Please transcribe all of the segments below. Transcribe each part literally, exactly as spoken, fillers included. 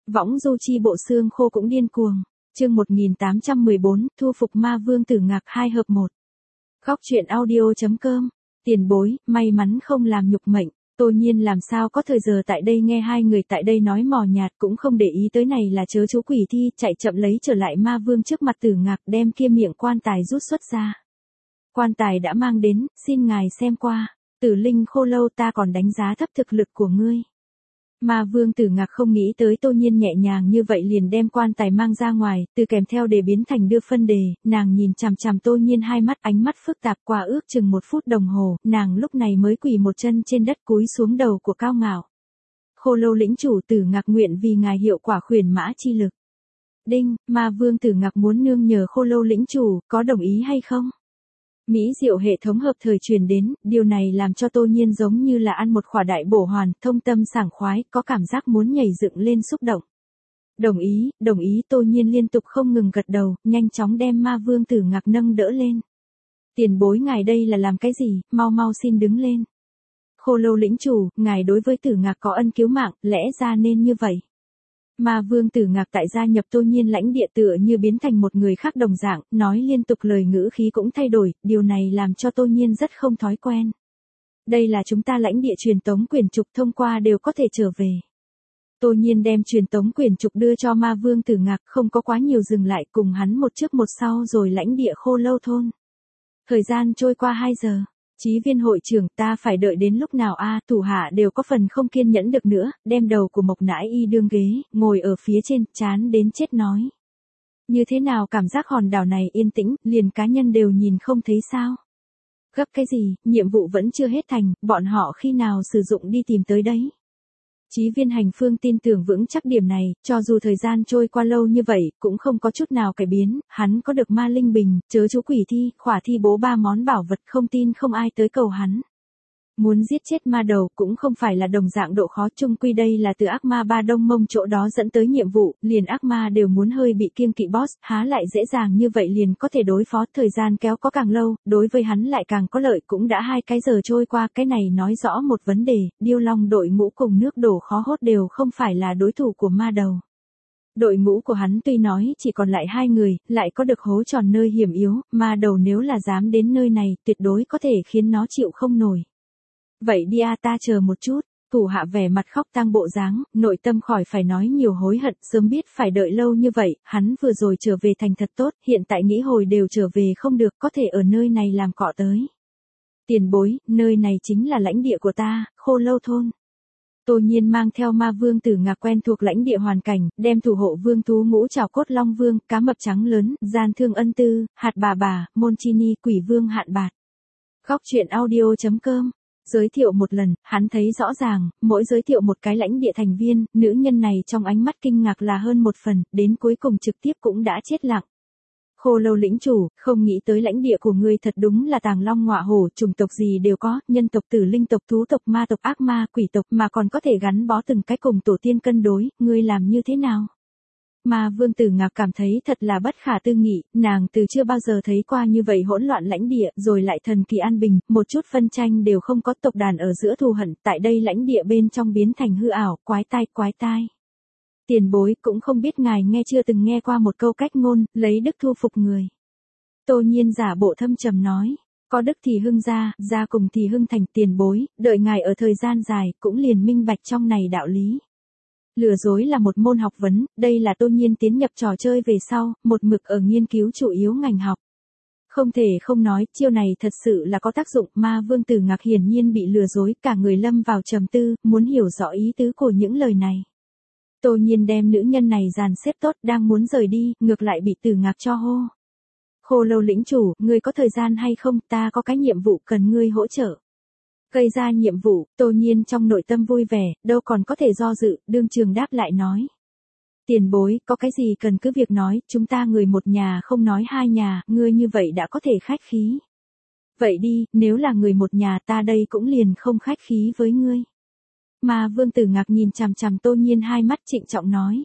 Võng du chi bộ xương khô cũng điên cuồng. Chương một nghìn tám trăm mười bốn, thu phục ma vương Tử Ngạc hai hợp một. Góc truyện audio.com. Tiền bối, may mắn không làm nhục mệnh. Tô Nhiên làm sao có thời giờ tại đây nghe hai người tại đây nói mò nhạt, cũng không để ý tới này là chớ chú quỷ thi, chạy chậm lấy trở lại ma vương trước mặt Tử Ngạc, đem kia miệng quan tài rút xuất ra. Quan tài đã mang đến, xin ngài xem qua. Tử linh khô lâu, ta còn đánh giá thấp thực lực của ngươi. Ma vương Tử Ngạc không nghĩ tới Tô Nhiên nhẹ nhàng như vậy liền đem quan tài mang ra ngoài, từ kèm theo đề biến thành đưa phân đề, nàng nhìn chằm chằm Tô Nhiên hai mắt, ánh mắt phức tạp, qua ước chừng một phút đồng hồ, nàng lúc này mới quỳ một chân trên đất cúi xuống đầu của cao ngạo. Khô lâu lĩnh chủ Tử Ngạc nguyện vì ngài hiệu quả khuyển mã chi lực. Đinh, ma vương Tử Ngạc muốn nương nhờ khô lâu lĩnh chủ, có đồng ý hay không? Mỹ diệu hệ thống hợp thời truyền đến, điều này làm cho Tô Nhiên giống như là ăn một khỏa đại bổ hoàn, thông tâm sảng khoái, có cảm giác muốn nhảy dựng lên xúc động. Đồng ý, đồng ý, Tô Nhiên liên tục không ngừng gật đầu, nhanh chóng đem ma vương Tử Ngạc nâng đỡ lên. Tiền bối ngài đây là làm cái gì, mau mau xin đứng lên. Khô lâu lĩnh chủ, ngài đối với Tử Ngạc có ân cứu mạng, lẽ ra nên như vậy. Ma vương Tử Ngạc tại gia nhập Tô Nhiên lãnh địa tựa như biến thành một người khác đồng dạng, nói liên tục lời ngữ khí cũng thay đổi, điều này làm cho Tô Nhiên rất không thói quen. Đây là chúng ta lãnh địa truyền tống quyển trục, thông qua đều có thể trở về. Tô Nhiên đem truyền tống quyển trục đưa cho ma vương Tử Ngạc, không có quá nhiều dừng lại, cùng hắn một trước một sau rồi lãnh địa khô lâu thôn. Thời gian trôi qua hai giờ. Chí viên hội trưởng, ta phải đợi đến lúc nào a? À, thủ hạ đều có phần không kiên nhẫn được nữa, đem đầu của Mộc Nãi Y đương ghế, ngồi ở phía trên, chán đến chết nói. Như thế nào cảm giác hòn đảo này yên tĩnh, liền cá nhân đều nhìn không thấy sao? Gấp cái gì, nhiệm vụ vẫn chưa hết thành, bọn họ khi nào sử dụng đi tìm tới đấy? Chí viên hành phương tin tưởng vững chắc điểm này, cho dù thời gian trôi qua lâu như vậy, cũng không có chút nào cải biến, hắn có được ma linh bình, chớ chú quỷ thi, khỏa thi bố ba món bảo vật, không tin không ai tới cầu hắn. Muốn giết chết ma đầu cũng không phải là đồng dạng độ khó, chung quy đây là từ ác ma ba đông mông chỗ đó dẫn tới nhiệm vụ, liền ác ma đều muốn hơi bị kiêng kỵ boss, há lại dễ dàng như vậy liền có thể đối phó, thời gian kéo có càng lâu, đối với hắn lại càng có lợi, cũng đã hai cái giờ trôi qua, cái này nói rõ một vấn đề, điêu long đội ngũ cùng nước đổ khó hốt đều không phải là đối thủ của ma đầu. Đội ngũ của hắn tuy nói chỉ còn lại hai người, lại có được hố tròn nơi hiểm yếu, ma đầu nếu là dám đến nơi này, tuyệt đối có thể khiến nó chịu không nổi. Vậy đi a, ta chờ một chút, thủ hạ vẻ mặt khóc tang bộ dáng, nội tâm khỏi phải nói nhiều hối hận, sớm biết phải đợi lâu như vậy, hắn vừa rồi trở về thành thật tốt, hiện tại nghĩ hồi đều trở về không được, có thể ở nơi này làm cọ tới. Tiền bối, nơi này chính là lãnh địa của ta, khô lâu thôn. Tô Nhiên mang theo ma vương Tử Ngạc quen thuộc lãnh địa hoàn cảnh, đem thủ hộ vương thú ngũ trảo cốt long vương, cá mập trắng lớn, gian thương ân tư, hạt bà bà, môn chi ni, quỷ vương hạn bạt. Góc truyện audio.com. Giới thiệu một lần, hắn thấy rõ ràng, mỗi giới thiệu một cái lãnh địa thành viên, nữ nhân này trong ánh mắt kinh ngạc là hơn một phần, đến cuối cùng trực tiếp cũng đã chết lặng. Khô lâu lĩnh chủ, không nghĩ tới lãnh địa của ngươi thật đúng là tàng long ngọa hổ, chủng tộc gì đều có, nhân tộc, tử linh tộc, thú tộc, ma tộc, ác ma, quỷ tộc, mà còn có thể gắn bó từng cái cùng tổ tiên cân đối, ngươi làm như thế nào? Ma vương Tử Ngạc cảm thấy thật là bất khả tư nghị, nàng từ chưa bao giờ thấy qua như vậy hỗn loạn lãnh địa, rồi lại thần kỳ an bình, một chút phân tranh đều không có, tộc đàn ở giữa thù hận, tại đây lãnh địa bên trong biến thành hư ảo, quái tai, quái tai. Tiền bối, cũng không biết ngài nghe chưa từng nghe qua một câu cách ngôn, lấy đức thu phục người. Tô Nhiên giả bộ thâm trầm nói, có đức thì hưng gia, gia cùng thì hưng thành, tiền bối, đợi ngài ở thời gian dài, cũng liền minh bạch trong này đạo lý. Lừa dối là một môn học vấn, đây là Tô Nhiên tiến nhập trò chơi về sau, một mực ở nghiên cứu chủ yếu ngành học. Không thể không nói, chiêu này thật sự là có tác dụng, ma vương Tử Ngạc hiển nhiên bị lừa dối, cả người lâm vào trầm tư, muốn hiểu rõ ý tứ của những lời này. Tô Nhiên đem nữ nhân này dàn xếp tốt, đang muốn rời đi, ngược lại bị Tử Ngạc cho hô. Khô lâu lĩnh chủ, ngươi có thời gian hay không, ta có cái nhiệm vụ cần ngươi hỗ trợ. Gây ra nhiệm vụ, Tô Nhiên trong nội tâm vui vẻ, đâu còn có thể do dự, đương trường đáp lại nói. Tiền bối, có cái gì cần cứ việc nói, chúng ta người một nhà không nói hai nhà, ngươi như vậy đã có thể khách khí. Vậy đi, nếu là người một nhà ta đây cũng liền không khách khí với ngươi. Mà vương Tử Ngạc nhìn chằm chằm Tô Nhiên hai mắt trịnh trọng nói.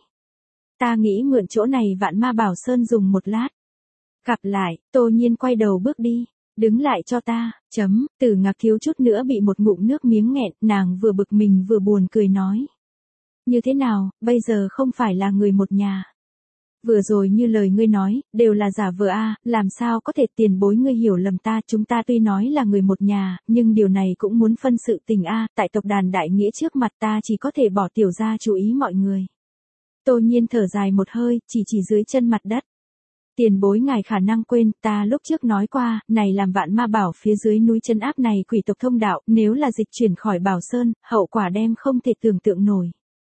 Ta nghĩ mượn chỗ này Vạn Ma Bảo Sơn dùng một lát. Gặp lại, Tô Nhiên quay đầu bước đi. Đứng lại cho ta, chấm, Tử Ngạc thiếu chút nữa bị một ngụm nước miếng nghẹn, nàng vừa bực mình vừa buồn cười nói. Như thế nào, bây giờ không phải là người một nhà. Vừa rồi như lời ngươi nói, đều là giả vờ a, làm sao có thể, tiền bối ngươi hiểu lầm ta, chúng ta tuy nói là người một nhà, nhưng điều này cũng muốn phân sự tình a, tại tộc đàn đại nghĩa trước mặt ta chỉ có thể bỏ tiểu ra chú ý mọi người. Tô Nhiên thở dài một hơi, chỉ chỉ dưới chân mặt đất. Tiền bối ngài khả năng quên, ta lúc trước nói qua, này làm Vạn Ma Bảo phía dưới núi chân áp này quỷ tộc thông đạo, nếu là dịch chuyển khỏi Bảo Sơn, hậu quả đem không thể tưởng tượng nổi.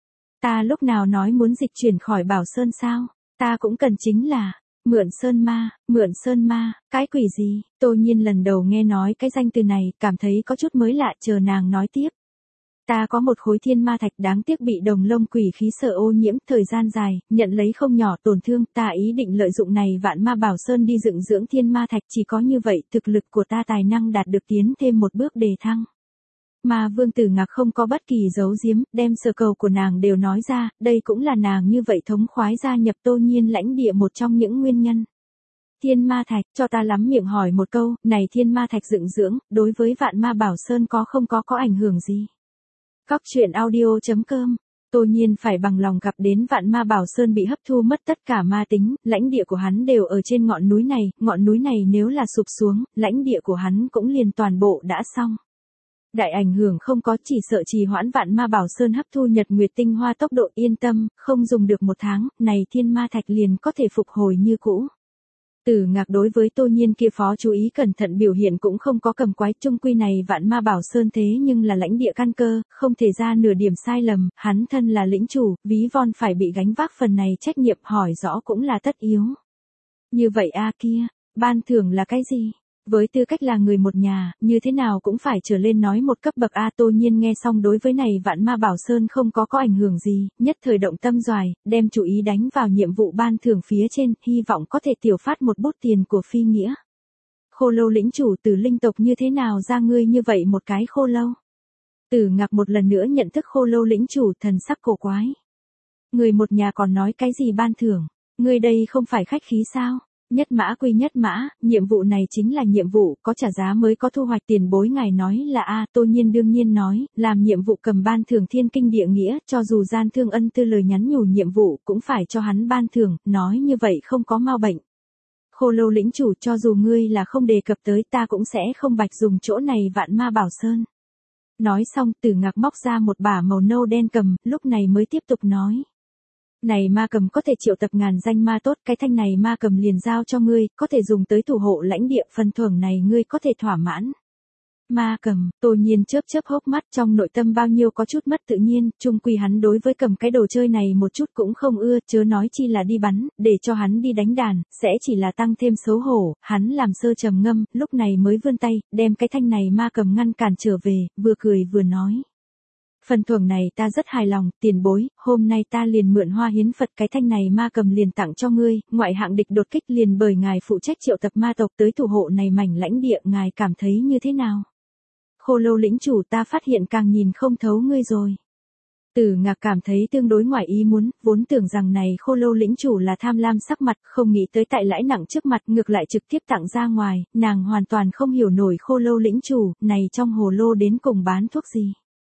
Ta lúc nào nói muốn dịch chuyển khỏi Bảo Sơn sao? Ta cũng cần chính là, mượn sơn ma, mượn sơn ma, cái quỷ gì? Tô Nhiên lần đầu nghe nói cái danh từ này, cảm thấy có chút mới lạ, chờ nàng nói tiếp. Ta có một khối thiên ma thạch đáng tiếc bị đồng lông quỷ khí sở ô nhiễm, thời gian dài, nhận lấy không nhỏ tổn thương, ta ý định lợi dụng này Vạn Ma Bảo Sơn đi dựng dưỡng thiên ma thạch, chỉ có như vậy, thực lực của ta tài năng đạt được tiến thêm một bước đề thăng. Mà Vương Tử Ngạc không có bất kỳ giấu giếm, đem sở cầu của nàng đều nói ra, đây cũng là nàng như vậy thống khoái gia nhập Tô Nhiên lãnh địa một trong những nguyên nhân. Thiên ma thạch, cho ta lắm miệng hỏi một câu, này thiên ma thạch dựng dưỡng, đối với Vạn Ma Bảo Sơn có không có có ảnh hưởng gì? Góc truyện audio chấm com. Tô Nhiên phải bằng lòng gặp đến Vạn Ma Bảo Sơn bị hấp thu mất tất cả ma tính, lãnh địa của hắn đều ở trên ngọn núi này, ngọn núi này nếu là sụp xuống, lãnh địa của hắn cũng liền toàn bộ đã xong. Đại ảnh hưởng không có, chỉ sợ trì hoãn Vạn Ma Bảo Sơn hấp thu nhật nguyệt tinh hoa tốc độ, yên tâm, không dùng được một tháng, này thiên ma thạch liền có thể phục hồi như cũ. Tử Ngạc đối với Tô Nhiên kia phó chú ý cẩn thận biểu hiện cũng không có cầm quái, chung quy này Vạn Ma Bảo Sơn thế nhưng là lãnh địa căn cơ, không thể ra nửa điểm sai lầm, hắn thân là lĩnh chủ, ví von phải bị gánh vác phần này trách nhiệm, hỏi rõ cũng là tất yếu. Như vậy a kia, ban thưởng là cái gì? Với tư cách là người một nhà, như thế nào cũng phải trở lên nói một cấp bậc a. Tô Nhiên nghe xong đối với này Vạn Ma Bảo Sơn không có có ảnh hưởng gì, nhất thời động tâm doài, đem chú ý đánh vào nhiệm vụ ban thưởng phía trên, hy vọng có thể tiểu phát một bút tiền của phi nghĩa. Khô lâu lĩnh chủ từ linh tộc như thế nào ra ngươi như vậy một cái khô lâu? Tử Ngạc một lần nữa nhận thức khô lâu lĩnh chủ, thần sắc cổ quái. Người một nhà còn nói cái gì ban thưởng? Ngươi đây không phải khách khí sao? Nhất mã quy nhất mã, nhiệm vụ này chính là nhiệm vụ, có trả giá mới có thu hoạch, tiền bối ngài nói là a. Tô Nhiên đương nhiên nói, làm nhiệm vụ cầm ban thưởng thiên kinh địa nghĩa, cho dù gian thương ân tư lời nhắn nhủ nhiệm vụ, cũng phải cho hắn ban thưởng, nói như vậy không có mau bệnh. Khô lâu lĩnh chủ, cho dù ngươi là không đề cập tới, ta cũng sẽ không bạch dùng chỗ này Vạn Ma Bảo Sơn. Nói xong, Tử Ngạc móc ra một bả màu nâu đen cầm, lúc này mới tiếp tục nói. Này ma cầm có thể triệu tập ngàn danh ma tốt, cái thanh này ma cầm liền giao cho ngươi, có thể dùng tới thủ hộ lãnh địa, phần thưởng này ngươi có thể thỏa mãn. Ma cầm, Tô Nhiên chớp chớp hốc mắt, trong nội tâm bao nhiêu có chút mất tự nhiên, chung quy hắn đối với cầm cái đồ chơi này một chút cũng không ưa, chớ nói chi là đi bắn, để cho hắn đi đánh đàn, sẽ chỉ là tăng thêm xấu hổ, hắn làm sơ trầm ngâm, lúc này mới vươn tay, đem cái thanh này ma cầm ngăn cản trở về, vừa cười vừa nói. Phần thưởng này ta rất hài lòng, tiền bối, hôm nay ta liền mượn Hoa Hiến Phật cái thanh này ma cầm liền tặng cho ngươi, ngoại hạng địch đột kích liền bởi ngài phụ trách triệu tập ma tộc tới thủ hộ này mảnh lãnh địa, ngài cảm thấy như thế nào? Khô lâu lĩnh chủ, ta phát hiện càng nhìn không thấu ngươi rồi. Tử Ngạc cảm thấy tương đối ngoài ý muốn, vốn tưởng rằng này khô lâu lĩnh chủ là tham lam sắc mặt, không nghĩ tới tại lãi nặng trước mặt, ngược lại trực tiếp tặng ra ngoài, nàng hoàn toàn không hiểu nổi khô lâu lĩnh chủ, này trong hồ lô đến cùng bán thuốc gì.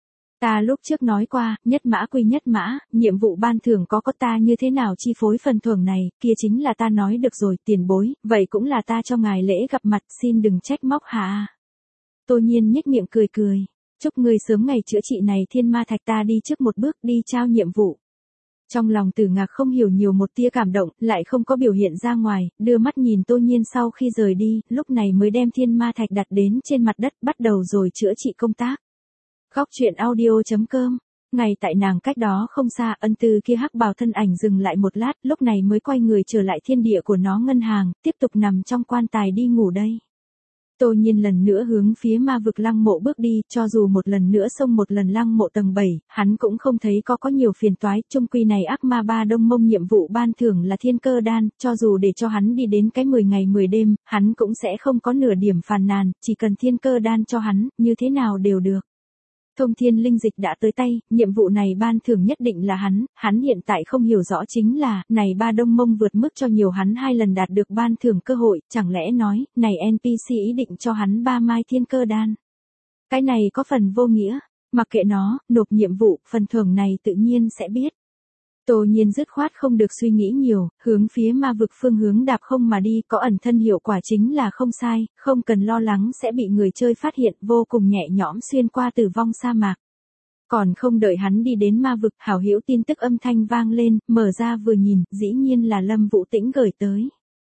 Ta lúc trước nói qua, nhất mã quy nhất mã, nhiệm vụ ban thưởng có có ta như thế nào chi phối phần thưởng này, kia chính là ta nói được rồi, tiền bối, vậy cũng là ta cho ngài lễ gặp mặt, xin đừng trách móc hả. Tô Nhiên nhếch miệng cười cười, chúc ngươi sớm ngày chữa trị này thiên ma thạch, ta đi trước một bước đi trao nhiệm vụ. Trong lòng Tử Ngạc không hiểu nhiều một tia cảm động, lại không có biểu hiện ra ngoài, đưa mắt nhìn Tô Nhiên sau khi rời đi, lúc này mới đem thiên ma thạch đặt đến trên mặt đất, bắt đầu rồi chữa trị công tác. Góc truyện audio chấm com. Ngay tại nàng cách đó không xa, ân tư kia hắc bào thân ảnh dừng lại một lát, lúc này mới quay người trở lại thiên địa của nó ngân hàng, tiếp tục nằm trong quan tài đi ngủ đây. Tô Nhiên lần nữa hướng phía ma vực lăng mộ bước đi, cho dù một lần nữa xông một lần lăng mộ tầng bảy, hắn cũng không thấy có có nhiều phiền toái, chung quy này ác ma ba đông mông nhiệm vụ ban thưởng là thiên cơ đan, cho dù để cho hắn đi đến cái mười ngày mười đêm, hắn cũng sẽ không có nửa điểm phàn nàn, chỉ cần thiên cơ đan cho hắn, như thế nào đều được. Thông thiên linh dịch đã tới tay, nhiệm vụ này ban thưởng nhất định là hắn, hắn hiện tại không hiểu rõ chính là, này ba đông mông vượt mức cho nhiều hắn hai lần đạt được ban thưởng cơ hội, chẳng lẽ nói, này en pê xê ý định cho hắn ba mai thiên cơ đan. Cái này có phần vô nghĩa, Mặc kệ nó, nộp nhiệm vụ, phần thưởng này tự nhiên sẽ biết. Tô Nhiên dứt khoát không được suy nghĩ nhiều, hướng phía ma vực phương hướng đạp không mà đi, có ẩn thân hiệu quả chính là không sai, không cần lo lắng sẽ bị người chơi phát hiện, vô cùng nhẹ nhõm xuyên qua tử vong sa mạc. Còn không đợi hắn đi đến ma vực, hảo hữu tin tức âm thanh vang lên, mở ra vừa nhìn, dĩ nhiên là Lâm Vũ Tĩnh gửi tới.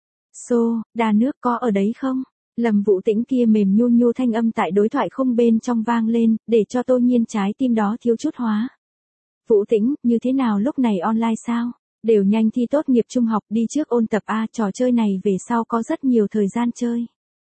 Xô, đa nước có ở đấy không? Lâm Vũ Tĩnh kia mềm nhu nhu thanh âm tại đối thoại không bên trong vang lên, để cho Tô Nhiên trái tim đó thiếu chút hóa. Vũ Tĩnh, như thế nào lúc này online sao? Đều nhanh thi tốt nghiệp trung học, đi trước ôn tập A, trò chơi này về sau có rất nhiều thời gian chơi.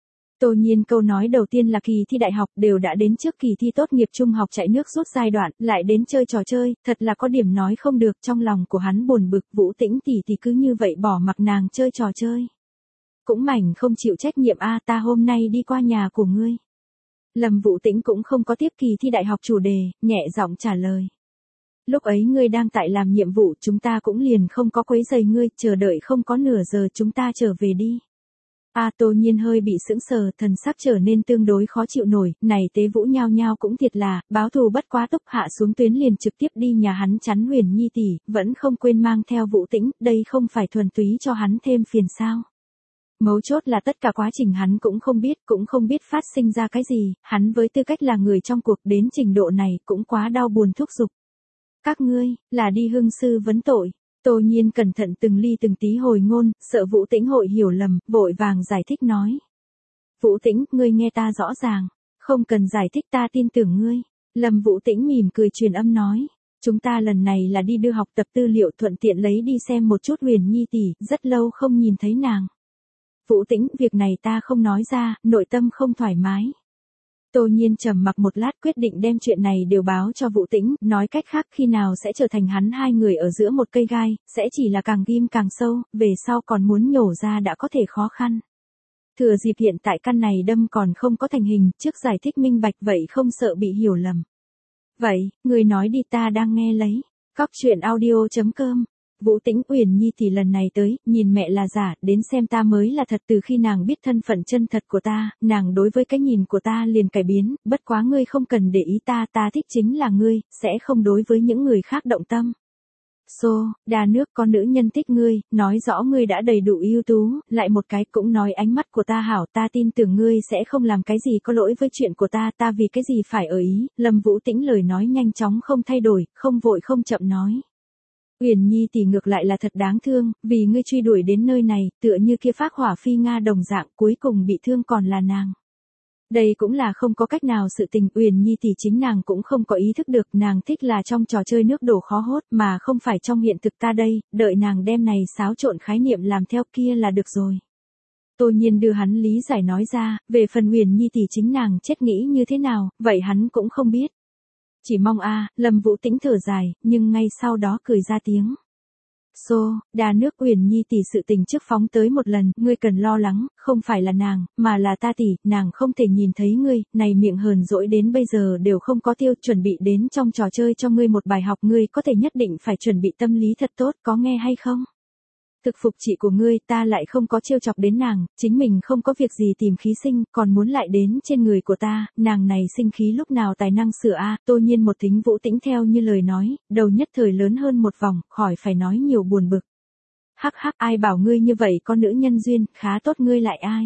Tô Nhiên câu nói đầu tiên là kỳ thi đại học, đều đã đến trước kỳ thi tốt nghiệp trung học chạy nước rút giai đoạn, lại đến chơi trò chơi, thật là có điểm nói không được, trong lòng của hắn buồn bực, Vũ Tĩnh tỷ tỷ cứ như vậy bỏ mặc nàng chơi trò chơi. Cũng mảnh không chịu trách nhiệm A, ta hôm nay đi qua nhà của ngươi. Lâm Vũ Tĩnh cũng không có tiếp kỳ thi đại học chủ đề, nhẹ giọng trả lời. Lúc ấy ngươi đang tại làm nhiệm vụ, chúng ta cũng liền không có quấy rầy ngươi, chờ đợi không có nửa giờ chúng ta trở về đi. A Tô Nhiên hơi bị sững sờ, thần sắc trở nên tương đối khó chịu nổi, này Tế Vũ nhao nhao cũng thiệt là, báo thù bất quá túc, hạ xuống tuyến liền trực tiếp đi nhà hắn chắn Huyền Nhi tỷ, vẫn không quên mang theo Vũ Tĩnh, đây không phải thuần túy cho hắn thêm phiền sao. Mấu chốt là tất cả quá trình hắn cũng không biết, cũng không biết phát sinh ra cái gì, hắn với tư cách là người trong cuộc đến trình độ này cũng quá đau buồn thúc giục. Các ngươi, là đi hương sư vấn tội. Tô Nhiên cẩn thận từng ly từng tí hồi ngôn, sợ Vũ Tĩnh hội hiểu lầm, vội vàng giải thích nói. Vũ Tĩnh, ngươi nghe ta rõ ràng, không cần giải thích ta tin tưởng ngươi. Lâm Vũ Tĩnh mỉm cười truyền âm nói. Chúng ta lần này là đi đưa học tập tư liệu, thuận tiện lấy đi xem một chút Huyền Nhi tỷ, rất lâu không nhìn thấy nàng. Vũ Tĩnh, việc này ta không nói ra, nội tâm không thoải mái. Tô Nhiên trầm mặc một lát quyết định đem chuyện này đều báo cho Vũ Tĩnh, nói cách khác khi nào sẽ trở thành hắn hai người ở giữa một cây gai, sẽ chỉ là càng ghim càng sâu, về sau còn muốn nhổ ra đã có thể khó khăn. Thừa dịp hiện tại căn này đâm còn không có thành hình, trước giải thích minh bạch vậy không sợ bị hiểu lầm. Vậy, người nói đi ta đang nghe lấy. Góc truyện audio chấm com. Vũ Tĩnh, Uyển Nhi thì lần này tới, nhìn mẹ là giả, đến xem ta mới là thật. Từ khi nàng biết thân phận chân thật của ta, nàng đối với cái nhìn của ta liền cải biến, bất quá ngươi không cần để ý ta, ta thích chính là ngươi, sẽ không đối với những người khác động tâm. Xô, đa nước con nữ nhân thích ngươi, nói rõ ngươi đã đầy đủ ưu tú, lại một cái cũng nói ánh mắt của ta hảo, ta tin tưởng ngươi sẽ không làm cái gì có lỗi với chuyện của ta, ta vì cái gì phải ở ý. Lâm Vũ Tĩnh lời nói nhanh chóng không thay đổi, không vội không chậm nói. Uyển Nhi tỷ ngược lại là thật đáng thương, vì ngươi truy đuổi đến nơi này, tựa như kia phác hỏa phi Nga đồng dạng, cuối cùng bị thương còn là nàng. Đây cũng là không có cách nào, sự tình Uyển Nhi tỷ chính nàng cũng không có ý thức được, nàng thích là trong trò chơi nước đổ khó hốt mà không phải trong hiện thực ta đây, đợi nàng đem này xáo trộn khái niệm làm theo kia là được rồi. Tô Nhiên đưa hắn lý giải nói ra, về phần Uyển Nhi tỷ chính nàng chết nghĩ như thế nào, vậy hắn cũng không biết. Chỉ mong a, à, Lâm Vũ Tĩnh thở dài, nhưng ngay sau đó cười ra tiếng. Xô, đa nước Uyển Nhi tỷ sự tình trước phóng tới một lần, ngươi cần lo lắng, không phải là nàng, mà là ta tỷ, nàng không thể nhìn thấy ngươi, này miệng hờn dỗi đến bây giờ đều không có tiêu, chuẩn bị đến trong trò chơi cho ngươi một bài học, ngươi có thể nhất định phải chuẩn bị tâm lý thật tốt, có nghe hay không? Thực phục chị của ngươi, ta lại không có trêu chọc đến nàng, chính mình không có việc gì tìm khí sinh, còn muốn lại đến trên người của ta, nàng này sinh khí lúc nào tài năng sửa a. Tô Nhiên một thính Vũ Tĩnh theo như lời nói, đầu nhất thời lớn hơn một vòng, khỏi phải nói nhiều buồn bực. Hắc hắc, ai bảo ngươi như vậy con nữ nhân duyên, khá tốt ngươi lại ai.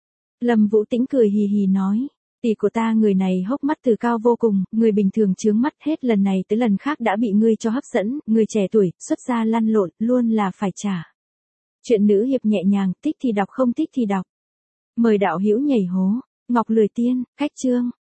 Lâm Vũ Tĩnh cười hì hì nói. Tỷ của ta người này hốc mắt từ cao vô cùng, người bình thường chướng mắt hết lần này tới lần khác đã bị ngươi cho hấp dẫn, người trẻ tuổi, xuất gia lăn lộn, luôn là phải trả. Chuyện nữ hiệp nhẹ nhàng, thích thì đọc không thích thì đọc. Mời đạo hữu nhảy hố. Ngọc Lười Tiên, cách chương.